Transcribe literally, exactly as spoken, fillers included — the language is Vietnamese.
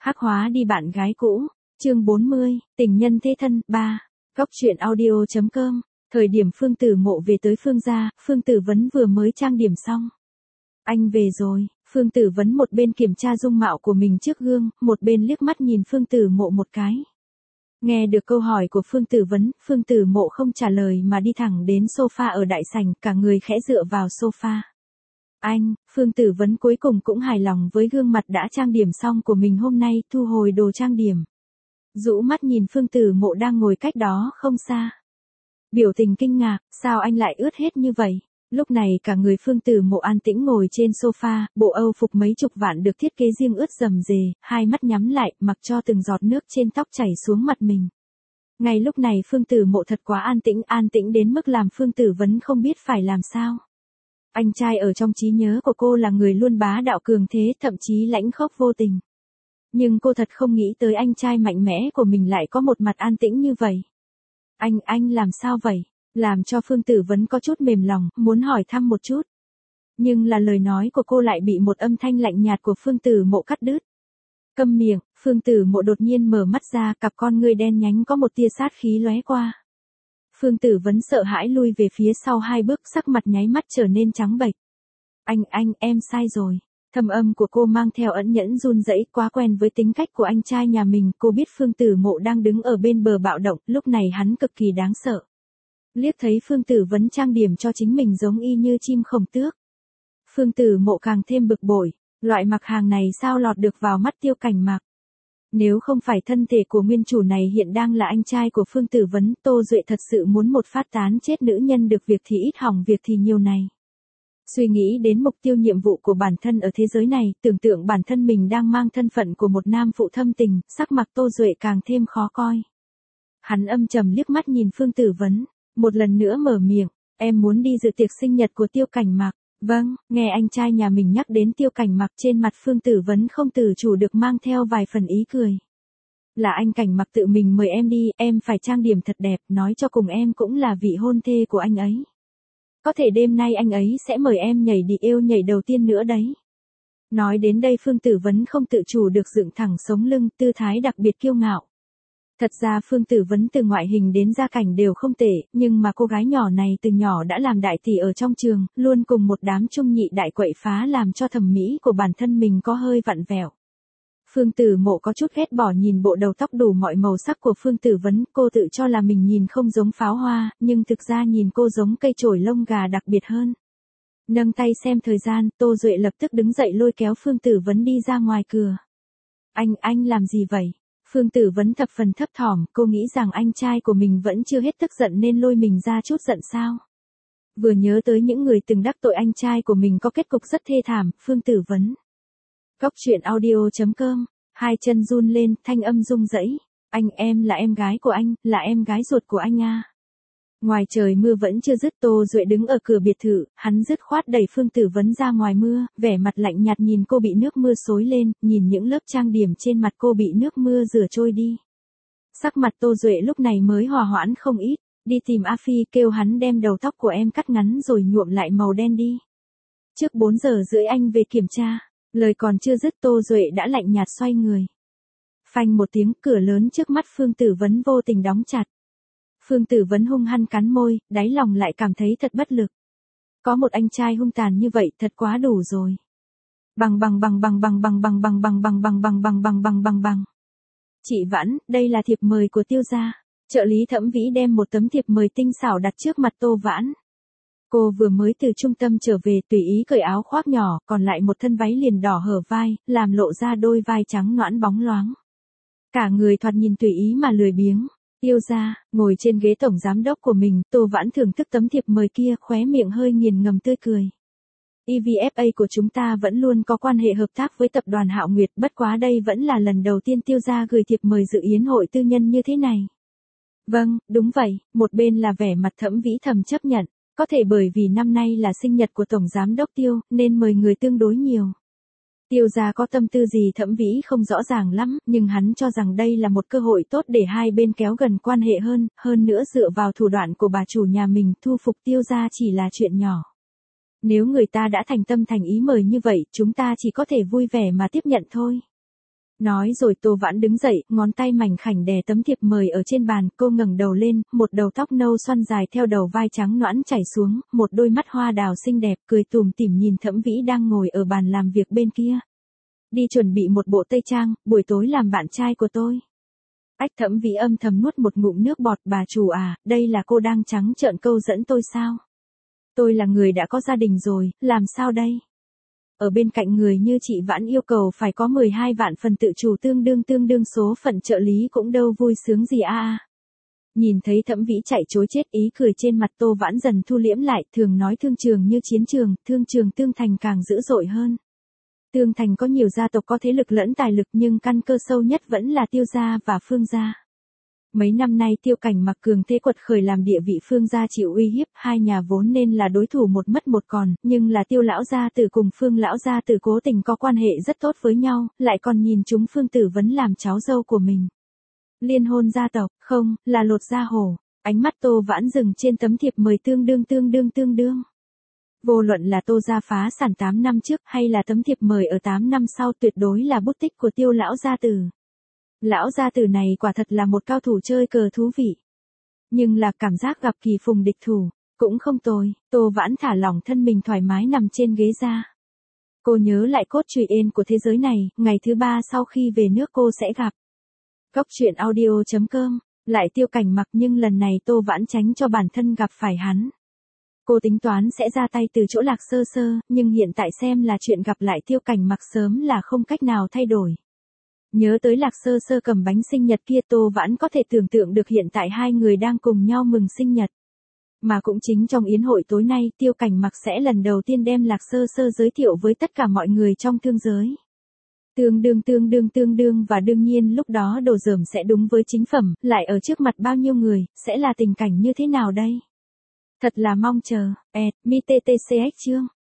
Hắc hóa đi bạn gái cũ, chương bốn mươi, tình nhân thế thân, ba. Góc truyện audio chấm com. Thời điểm Phương Tử Mộ về tới Phương gia, Phương Tử Vấn vừa mới trang điểm xong. Anh về rồi, Phương Tử Vấn một bên kiểm tra dung mạo của mình trước gương, một bên liếc mắt nhìn Phương Tử Mộ một cái. Nghe được câu hỏi của Phương Tử Vấn, Phương Tử Mộ không trả lời mà đi thẳng đến sofa ở đại sảnh, cả người khẽ dựa vào sofa. Anh, Phương Tử Vấn cuối cùng cũng hài lòng với gương mặt đã trang điểm xong của mình hôm nay, thu hồi đồ trang điểm. Rũ mắt nhìn Phương Tử Mộ đang ngồi cách đó không xa. Biểu tình kinh ngạc, sao anh lại ướt hết như vậy? Lúc này cả người Phương Tử Mộ an tĩnh ngồi trên sofa, bộ Âu phục mấy chục vạn được thiết kế riêng ướt rầm rề, hai mắt nhắm lại, mặc cho từng giọt nước trên tóc chảy xuống mặt mình. Ngay lúc này Phương Tử Mộ thật quá an tĩnh, an tĩnh đến mức làm Phương Tử Vấn không biết phải làm sao. Anh trai ở trong trí nhớ của cô là người luôn bá đạo cường thế, thậm chí lãnh khốc vô tình. Nhưng cô thật không nghĩ tới anh trai mạnh mẽ của mình lại có một mặt an tĩnh như vậy. Anh, anh làm sao vậy? Làm cho Phương Tử Vấn có chút mềm lòng, muốn hỏi thăm một chút. Nhưng là lời nói của cô lại bị một âm thanh lạnh nhạt của Phương Tử Mộ cắt đứt. Câm miệng, Phương Tử Mộ đột nhiên mở mắt ra, cặp con ngươi đen nhánh có một tia sát khí lóe qua. Phương Tử Vấn sợ hãi lui về phía sau hai bước, sắc mặt nháy mắt trở nên trắng bệch. Anh, anh, em sai rồi. Thâm âm của cô mang theo ẩn nhẫn run rẩy, quá quen với tính cách của anh trai nhà mình, cô biết Phương Tử Mộ đang đứng ở bên bờ bạo động, lúc này hắn cực kỳ đáng sợ. Liếc thấy Phương Tử Vấn trang điểm cho chính mình giống y như chim khổng tước. Phương Tử Mộ càng thêm bực bội, loại mặc hàng này sao lọt được vào mắt Tiêu Cảnh Mặc. Nếu không phải thân thể của nguyên chủ này hiện đang là anh trai của Phương Tử Vấn, Tô Duệ thật sự muốn một phát tán chết nữ nhân được việc thì ít hỏng việc thì nhiều này. Suy nghĩ đến mục tiêu nhiệm vụ của bản thân ở thế giới này, tưởng tượng bản thân mình đang mang thân phận của một nam phụ thâm tình, sắc mặt Tô Duệ càng thêm khó coi. Hắn âm trầm liếc mắt nhìn Phương Tử Vấn, một lần nữa mở miệng, em muốn đi dự tiệc sinh nhật của Tiêu Cảnh Mặc. Vâng, nghe anh trai nhà mình nhắc đến Tiêu Cảnh Mặc, trên mặt Phương Tử Vấn không tự chủ được mang theo vài phần ý cười. Là anh Cảnh Mặc tự mình mời em đi, em phải trang điểm thật đẹp, nói cho cùng em cũng là vị hôn thê của anh ấy. Có thể đêm nay anh ấy sẽ mời em nhảy đi yêu nhảy đầu tiên nữa đấy. Nói đến đây Phương Tử Vấn không tự chủ được dựng thẳng sống lưng, tư thái đặc biệt kiêu ngạo. Thật ra Phương Tử Vấn từ ngoại hình đến gia cảnh đều không tệ, nhưng mà cô gái nhỏ này từ nhỏ đã làm đại tỷ ở trong trường, luôn cùng một đám trung nhị đại quậy phá làm cho thẩm mỹ của bản thân mình có hơi vặn vẹo. Phương Tử Mộ có chút ghét bỏ nhìn bộ đầu tóc đủ mọi màu sắc của Phương Tử Vấn, cô tự cho là mình nhìn không giống pháo hoa, nhưng thực ra nhìn cô giống cây chổi lông gà đặc biệt hơn. Nâng tay xem thời gian, Tô Duệ lập tức đứng dậy lôi kéo Phương Tử Vấn đi ra ngoài cửa. Anh, anh làm gì vậy? Phương Tử Vấn thập phần thấp thỏm, cô nghĩ rằng anh trai của mình vẫn chưa hết tức giận nên lôi mình ra chút giận sao. Vừa nhớ tới những người từng đắc tội anh trai của mình có kết cục rất thê thảm, Phương Tử Vấn. Góc truyện audio chấm com, hai chân run lên, thanh âm rung rẩy. Anh, em là em gái của anh, là em gái ruột của anh à. Ngoài trời mưa vẫn chưa dứt, Tô Duệ đứng ở cửa biệt thự, hắn dứt khoát đẩy Phương Tử Vấn ra ngoài mưa, vẻ mặt lạnh nhạt nhìn cô bị nước mưa xối lên, nhìn những lớp trang điểm trên mặt cô bị nước mưa rửa trôi đi. Sắc mặt Tô Duệ lúc này mới hòa hoãn không ít, đi tìm A Phi kêu hắn đem đầu tóc của em cắt ngắn rồi nhuộm lại màu đen đi. Trước bốn giờ rưỡi anh về kiểm tra, lời còn chưa dứt Tô Duệ đã lạnh nhạt xoay người. Phanh một tiếng, cửa lớn trước mắt Phương Tử Vấn vô tình đóng chặt. Phương Tử Vấn hung hăng cắn môi, đáy lòng lại cảm thấy thật bất lực. Có một anh trai hung tàn như vậy thật quá đủ rồi. Bằng bằng bằng bằng bằng bằng bằng bằng bằng bằng bằng bằng bằng bằng bằng bằng bằng. Chị Vãn, đây là thiệp mời của Tiêu gia. Trợ lý Thẩm Vĩ đem một tấm thiệp mời tinh xảo đặt trước mặt Tô Vãn. Cô vừa mới từ trung tâm trở về, tùy ý cởi áo khoác nhỏ, còn lại một thân váy liền đỏ hở vai, làm lộ ra đôi vai trắng nõn bóng loáng. Cả người thoạt nhìn tùy ý mà lười biếng. Tiêu gia, ngồi trên ghế tổng giám đốc của mình, Tô Vãn thưởng thức tấm thiệp mời kia, khóe miệng hơi nghiền ngầm tươi cười. e vê ép a của chúng ta vẫn luôn có quan hệ hợp tác với tập đoàn Hạo Nguyệt, bất quá đây vẫn là lần đầu tiên Tiêu gia gửi thiệp mời dự yến hội tư nhân như thế này. Vâng, đúng vậy, một bên là vẻ mặt Thẩm Vĩ thầm chấp nhận, có thể bởi vì năm nay là sinh nhật của tổng giám đốc Tiêu, nên mời người tương đối nhiều. Tiêu gia có tâm tư gì Thẩm Vĩ không rõ ràng lắm, nhưng hắn cho rằng đây là một cơ hội tốt để hai bên kéo gần quan hệ hơn, hơn nữa dựa vào thủ đoạn của bà chủ nhà mình, thu phục Tiêu gia chỉ là chuyện nhỏ. Nếu người ta đã thành tâm thành ý mời như vậy, chúng ta chỉ có thể vui vẻ mà tiếp nhận thôi. Nói rồi Tô Vãn đứng dậy, ngón tay mảnh khảnh đè tấm thiệp mời ở trên bàn, cô ngẩng đầu lên, một đầu tóc nâu xoăn dài theo đầu vai trắng nõn chảy xuống, một đôi mắt hoa đào xinh đẹp, cười tủm tỉm nhìn Thẩm Vĩ đang ngồi ở bàn làm việc bên kia. Đi chuẩn bị một bộ tây trang, buổi tối làm bạn trai của tôi. Ách, Thẩm Vĩ âm thầm nuốt một ngụm nước bọt. Bà chủ à, đây là cô đang trắng trợn câu dẫn tôi sao? Tôi là người đã có gia đình rồi, làm sao đây? Ở bên cạnh người như chị Vãn yêu cầu phải có mười hai vạn phần tự chủ tương đương tương đương số phận trợ lý cũng đâu vui sướng gì a à. Nhìn thấy Thẩm Vĩ chạy chối chết, ý cười trên mặt Tô Vãn dần thu liễm lại, thường nói thương trường như chiến trường, thương trường Tương Thành càng dữ dội hơn. Tương Thành có nhiều gia tộc có thế lực lẫn tài lực, nhưng căn cơ sâu nhất vẫn là Tiêu gia và Phương gia. Mấy năm nay Tiêu Cảnh Mặc cường thế quật khởi làm địa vị Phương gia chịu uy hiếp, hai nhà vốn nên là đối thủ một mất một còn, nhưng là Tiêu lão gia tử cùng Phương lão gia tử cố tình có quan hệ rất tốt với nhau, lại còn nhìn chúng Phương Tử Vấn làm cháu dâu của mình. Liên hôn gia tộc, không, là lột da hổ. Ánh mắt Tô Vãn dừng trên tấm thiệp mời tương đương tương đương tương đương. Vô luận là Tô gia phá sản tám năm trước hay là tấm thiệp mời ở tám năm sau, tuyệt đối là bút tích của Tiêu lão gia tử. Lão gia tử này quả thật là một cao thủ chơi cờ thú vị. Nhưng là cảm giác gặp kỳ phùng địch thủ, cũng không tồi. Tô Vãn thả lỏng thân mình thoải mái nằm trên ghế ra. Cô nhớ lại cốt truyện ên của thế giới này, ngày thứ ba sau khi về nước cô sẽ gặp. Góc truyện audio chấm com, lại Tiêu Cảnh Mặc, nhưng lần này Tô Vãn tránh cho bản thân gặp phải hắn. Cô tính toán sẽ ra tay từ chỗ Lạc Sơ Sơ, nhưng hiện tại xem là chuyện gặp lại Tiêu Cảnh Mặc sớm là không cách nào thay đổi. Nhớ tới Lạc Sơ Sơ cầm bánh sinh nhật kia, Tô Vãn có thể tưởng tượng được hiện tại hai người đang cùng nhau mừng sinh nhật. Mà cũng chính trong yến hội tối nay, Tiêu Cảnh Mặc sẽ lần đầu tiên đem Lạc Sơ Sơ giới thiệu với tất cả mọi người trong thương giới. Tương đương tương đương tương đương và đương nhiên lúc đó đồ dởm sẽ đúng với chính phẩm, lại ở trước mặt bao nhiêu người, sẽ là tình cảnh như thế nào đây? Thật là mong chờ. Ed, mi tê tê xê ích chương.